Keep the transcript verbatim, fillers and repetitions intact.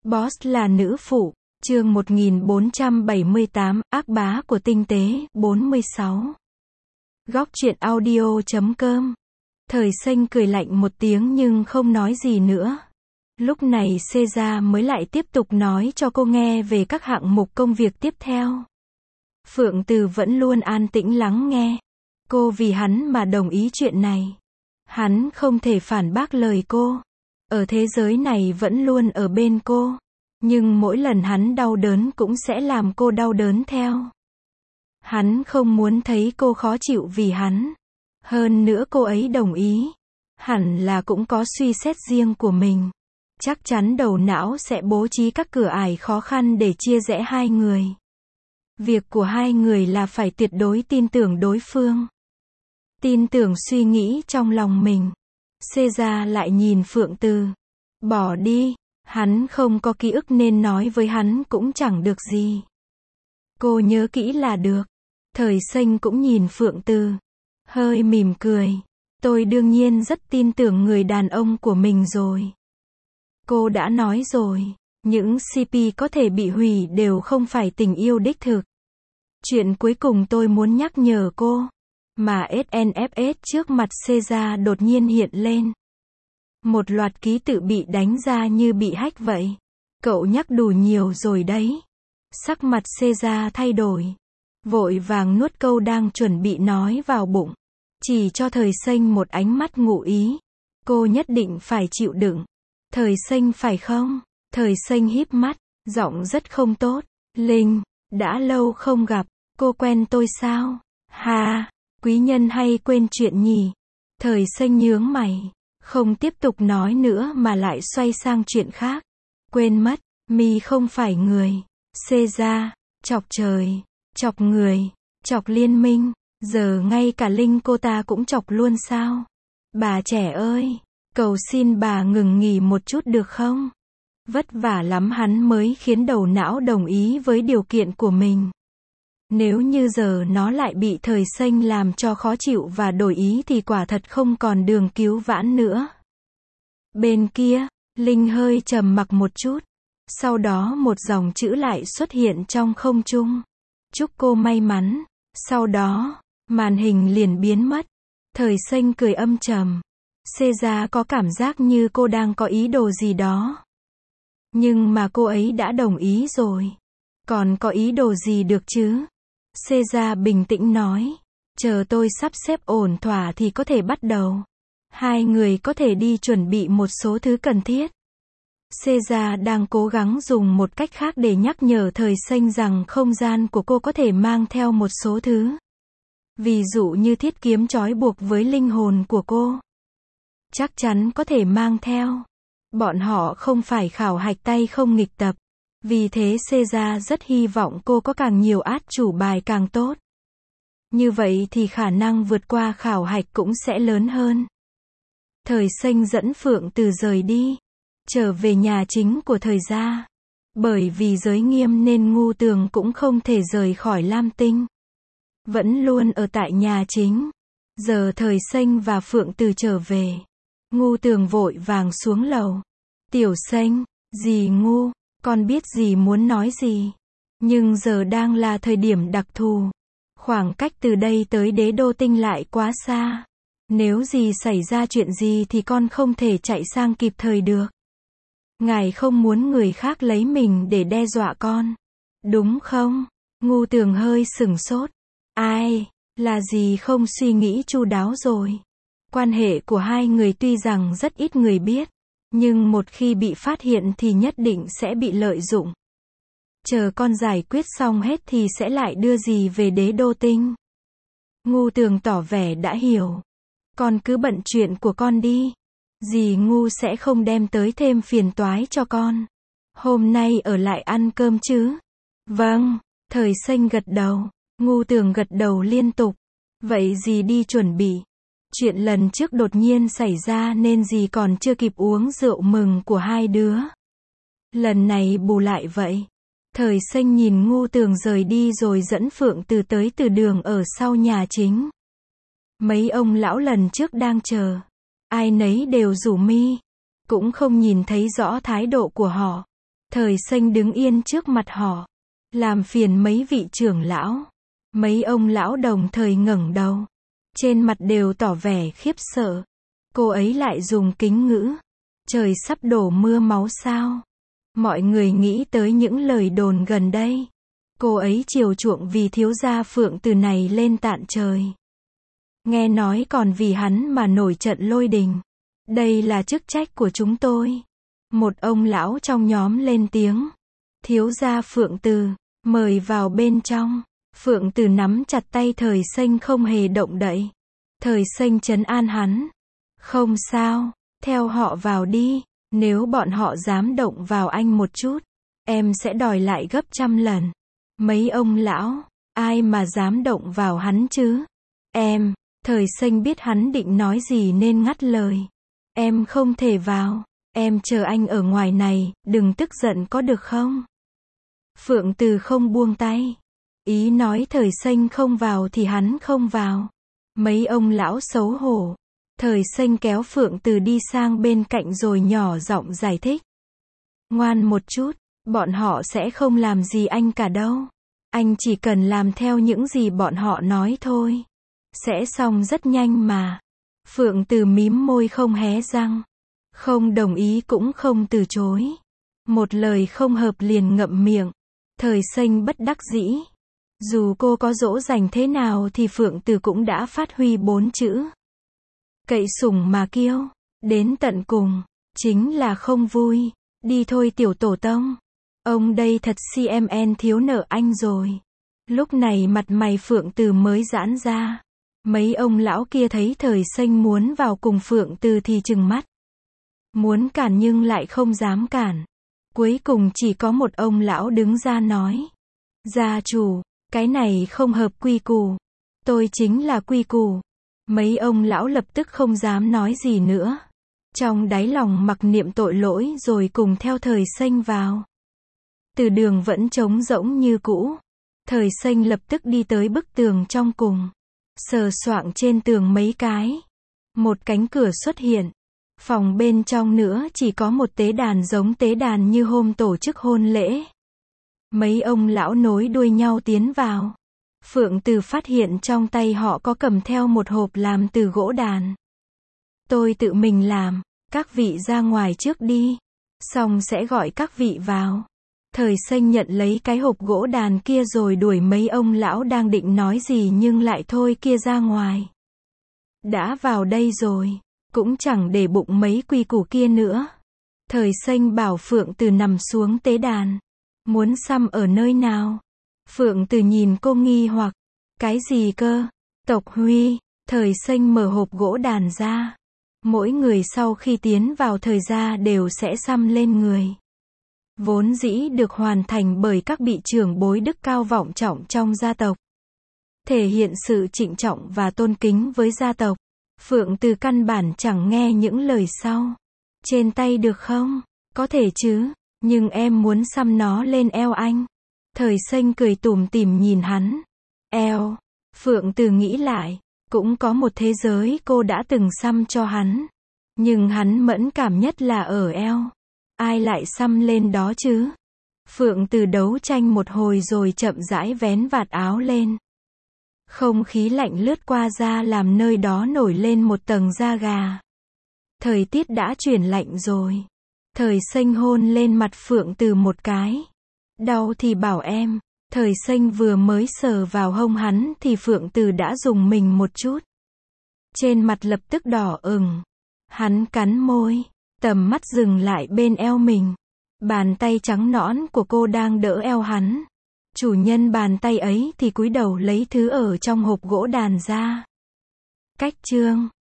Boss là nữ phụ, chương một nghìn bốn trăm bảy mươi tám, ác bá của tinh tế, bốn mươi sáu. Góc truyện audio chấm com. Thời Xanh cười lạnh một tiếng nhưng không nói gì nữa. Lúc này Caesar mới lại tiếp tục nói cho cô nghe về các hạng mục công việc tiếp theo. Phượng Từ vẫn luôn an tĩnh lắng nghe. Cô vì hắn mà đồng ý chuyện này. Hắn không thể phản bác lời cô. Ở thế giới này vẫn luôn ở bên cô. Nhưng mỗi lần hắn đau đớn cũng sẽ làm cô đau đớn theo. Hắn không muốn thấy cô khó chịu vì hắn. Hơn nữa cô ấy đồng ý. Hẳn là cũng có suy xét riêng của mình. Chắc chắn đầu não sẽ bố trí các cửa ải khó khăn để chia rẽ hai người. Việc của hai người là phải tuyệt đối tin tưởng đối phương. Tin tưởng suy nghĩ trong lòng mình. Caesar lại nhìn Phượng Từ. Bỏ đi, hắn không có ký ức nên nói với hắn cũng chẳng được gì. Cô nhớ kỹ là được. Thời Xanh cũng nhìn Phượng Từ. Hơi mỉm cười. Tôi đương nhiên rất tin tưởng người đàn ông của mình rồi. Cô đã nói rồi, những xê pê có thể bị hủy đều không phải tình yêu đích thực. Chuyện cuối cùng tôi muốn nhắc nhở cô. Mà ét en ép ét trước mặt Caesar đột nhiên hiện lên. Một loạt ký tự bị đánh ra như bị hack vậy. Cậu nhắc đủ nhiều rồi đấy. Sắc mặt Caesar thay đổi. Vội vàng nuốt câu đang chuẩn bị nói vào bụng. Chỉ cho Thời Xanh một ánh mắt ngụ ý. Cô nhất định phải chịu đựng. Thời Xanh phải không? Thời Xanh híp mắt, giọng rất không tốt. Linh, đã lâu không gặp, cô quen tôi sao? Hà, quý nhân hay quên chuyện nhỉ? Thời Xanh nhướng mày, không tiếp tục nói nữa mà lại xoay sang chuyện khác. Quên mất, mi không phải người. Caesar, chọc trời, chọc người, chọc liên minh, giờ ngay cả Linh cô ta cũng chọc luôn sao? Bà trẻ ơi! Cầu xin bà ngừng nghỉ một chút được không? Vất vả lắm hắn mới khiến đầu não đồng ý với điều kiện của mình. Nếu như giờ nó lại bị Thời Xanh làm cho khó chịu và đổi ý thì quả thật không còn đường cứu vãn nữa. Bên kia, Linh hơi trầm mặc một chút. Sau đó một dòng chữ lại xuất hiện trong không trung. Chúc cô may mắn. Sau đó, màn hình liền biến mất. Thời Xanh cười âm trầm. Caesar có cảm giác như cô đang có ý đồ gì đó. Nhưng mà cô ấy đã đồng ý rồi. Còn có ý đồ gì được chứ? Caesar bình tĩnh nói. Chờ tôi sắp xếp ổn thỏa thì có thể bắt đầu. Hai người có thể đi chuẩn bị một số thứ cần thiết. Caesar đang cố gắng dùng một cách khác để nhắc nhở Thời Xanh rằng không gian của cô có thể mang theo một số thứ. Ví dụ như thiết kiếm trói buộc với linh hồn của cô. Chắc chắn có thể mang theo. Bọn họ không phải khảo hạch tay không nghịch tập. Vì thế Caesar rất hy vọng cô có càng nhiều át chủ bài càng tốt. Như vậy thì khả năng vượt qua khảo hạch cũng sẽ lớn hơn. Thời Xanh dẫn Phượng Từ rời đi. Trở về nhà chính của Thời gia. Bởi vì giới nghiêm nên Ngu Tường cũng không thể rời khỏi Lam Tinh. Vẫn luôn ở tại nhà chính. Giờ Thời Xanh và Phượng Từ trở về. Ngu Tường vội vàng xuống lầu. Tiểu Xanh, dì Ngu, con biết dì muốn nói gì. Nhưng giờ đang là thời điểm đặc thù. Khoảng cách từ đây tới Đế Đô Tinh lại quá xa. Nếu dì xảy ra chuyện gì thì con không thể chạy sang kịp thời được. Ngài không muốn người khác lấy mình để đe dọa con. Đúng không? Ngu Tường hơi sửng sốt. Ai, là dì không suy nghĩ chu đáo rồi. Quan hệ của hai người tuy rằng rất ít người biết, nhưng một khi bị phát hiện thì nhất định sẽ bị lợi dụng. Chờ con giải quyết xong hết thì sẽ lại đưa dì về Đế Đô Tinh. Ngu Tường tỏ vẻ đã hiểu. Con cứ bận chuyện của con đi. Dì Ngu sẽ không đem tới thêm phiền toái cho con. Hôm nay ở lại ăn cơm chứ? Vâng, Thời Xanh gật đầu. Ngu Tường gật đầu liên tục. Vậy dì đi chuẩn bị. Chuyện lần trước đột nhiên xảy ra nên dì còn chưa kịp uống rượu mừng của hai đứa. Lần này bù lại vậy. Thời Xanh nhìn Ngu Tường rời đi rồi dẫn Phượng Từ tới từ đường ở sau nhà chính. Mấy ông lão lần trước đang chờ. Ai nấy đều rủ mi. Cũng không nhìn thấy rõ thái độ của họ. Thời Xanh đứng yên trước mặt họ. Làm phiền mấy vị trưởng lão. Mấy ông lão đồng thời ngẩng đầu. Trên mặt đều tỏ vẻ khiếp sợ. Cô ấy lại dùng kính ngữ. Trời sắp đổ mưa máu sao? Mọi người nghĩ tới những lời đồn gần đây. Cô ấy chiều chuộng vì thiếu gia Phượng Từ này lên tận trời. Nghe nói còn vì hắn mà nổi trận lôi đình. Đây là chức trách của chúng tôi. Một ông lão trong nhóm lên tiếng. Thiếu gia Phượng Từ, mời vào bên trong. Phượng Từ nắm chặt tay Thời Xanh không hề động đậy. Thời Xanh trấn an hắn. Không sao, theo họ vào đi. Nếu bọn họ dám động vào anh một chút, em sẽ đòi lại gấp trăm lần. Mấy ông lão, ai mà dám động vào hắn chứ? Em, Thời Xanh biết hắn định nói gì nên ngắt lời. Em không thể vào, em chờ anh ở ngoài này, đừng tức giận có được không? Phượng Từ không buông tay. Ý nói Thời Xanh không vào thì hắn không vào. Mấy ông lão xấu hổ. Thời Xanh kéo Phượng Từ đi sang bên cạnh rồi nhỏ giọng giải thích. Ngoan một chút, bọn họ sẽ không làm gì anh cả đâu. Anh chỉ cần làm theo những gì bọn họ nói thôi. Sẽ xong rất nhanh mà. Phượng Từ mím môi không hé răng. Không đồng ý cũng không từ chối. Một lời không hợp liền ngậm miệng. Thời Xanh bất đắc dĩ. Dù cô có dỗ dành thế nào thì Phượng Từ cũng đã phát huy bốn chữ. Cậy sủng mà kiêu. Đến tận cùng. Chính là không vui. Đi thôi tiểu tổ tông. Ông đây thật xê em en thiếu nợ anh rồi. Lúc này mặt mày Phượng Từ mới giãn ra. Mấy ông lão kia thấy Thời Xanh muốn vào cùng Phượng Từ thì trừng mắt. Muốn cản nhưng lại không dám cản. Cuối cùng chỉ có một ông lão đứng ra nói. Gia chủ, cái này không hợp quy củ. Tôi chính là quy củ. Mấy ông lão lập tức không dám nói gì nữa. Trong đáy lòng mặc niệm tội lỗi rồi cùng theo Thời Xanh vào. Từ đường vẫn trống rỗng như cũ. Thời Xanh lập tức đi tới bức tường trong cùng. Sờ soạng trên tường mấy cái. Một cánh cửa xuất hiện. Phòng bên trong nữa chỉ có một tế đàn giống tế đàn như hôm tổ chức hôn lễ. Mấy ông lão nối đuôi nhau tiến vào. Phượng Từ phát hiện trong tay họ có cầm theo một hộp làm từ gỗ đàn. Tôi tự mình làm, các vị ra ngoài trước đi. Xong sẽ gọi các vị vào. Thời Xanh nhận lấy cái hộp gỗ đàn kia rồi đuổi mấy ông lão đang định nói gì nhưng lại thôi kia ra ngoài. Đã vào đây rồi, cũng chẳng để bụng mấy quy củ kia nữa. Thời Xanh bảo Phượng Từ nằm xuống tế đàn. Muốn xăm ở nơi nào? Phượng Từ nhìn cô nghi hoặc. Cái gì cơ? Tộc Huy. Thời Xanh mở hộp gỗ đàn ra. Mỗi người sau khi tiến vào thời gia đều sẽ xăm lên người. Vốn dĩ được hoàn thành bởi các vị trưởng bối đức cao vọng trọng trong gia tộc. Thể hiện sự trịnh trọng và tôn kính với gia tộc. Phượng Từ căn bản chẳng nghe những lời sau. Trên tay được không? Có thể chứ, nhưng em muốn xăm nó lên eo anh. Thời Xanh cười tủm tỉm nhìn hắn. Eo. Phượng Từ nghĩ lại. Cũng có một thế giới cô đã từng xăm cho hắn. Nhưng hắn mẫn cảm nhất là ở eo. Ai lại xăm lên đó chứ? Phượng Từ đấu tranh một hồi rồi chậm rãi vén vạt áo lên. Không khí lạnh lướt qua da làm nơi đó nổi lên một tầng da gà. Thời tiết đã chuyển lạnh rồi. Thời Xanh hôn lên mặt Phượng Từ một cái. Đau thì bảo em. Thời Xanh vừa mới sờ vào hông hắn thì Phượng Từ đã dùng mình một chút. Trên mặt lập tức đỏ ửng. Hắn cắn môi. Tầm mắt dừng lại bên eo mình. Bàn tay trắng nõn của cô đang đỡ eo hắn. Chủ nhân bàn tay ấy thì cúi đầu lấy thứ ở trong hộp gỗ đàn ra. Cách chương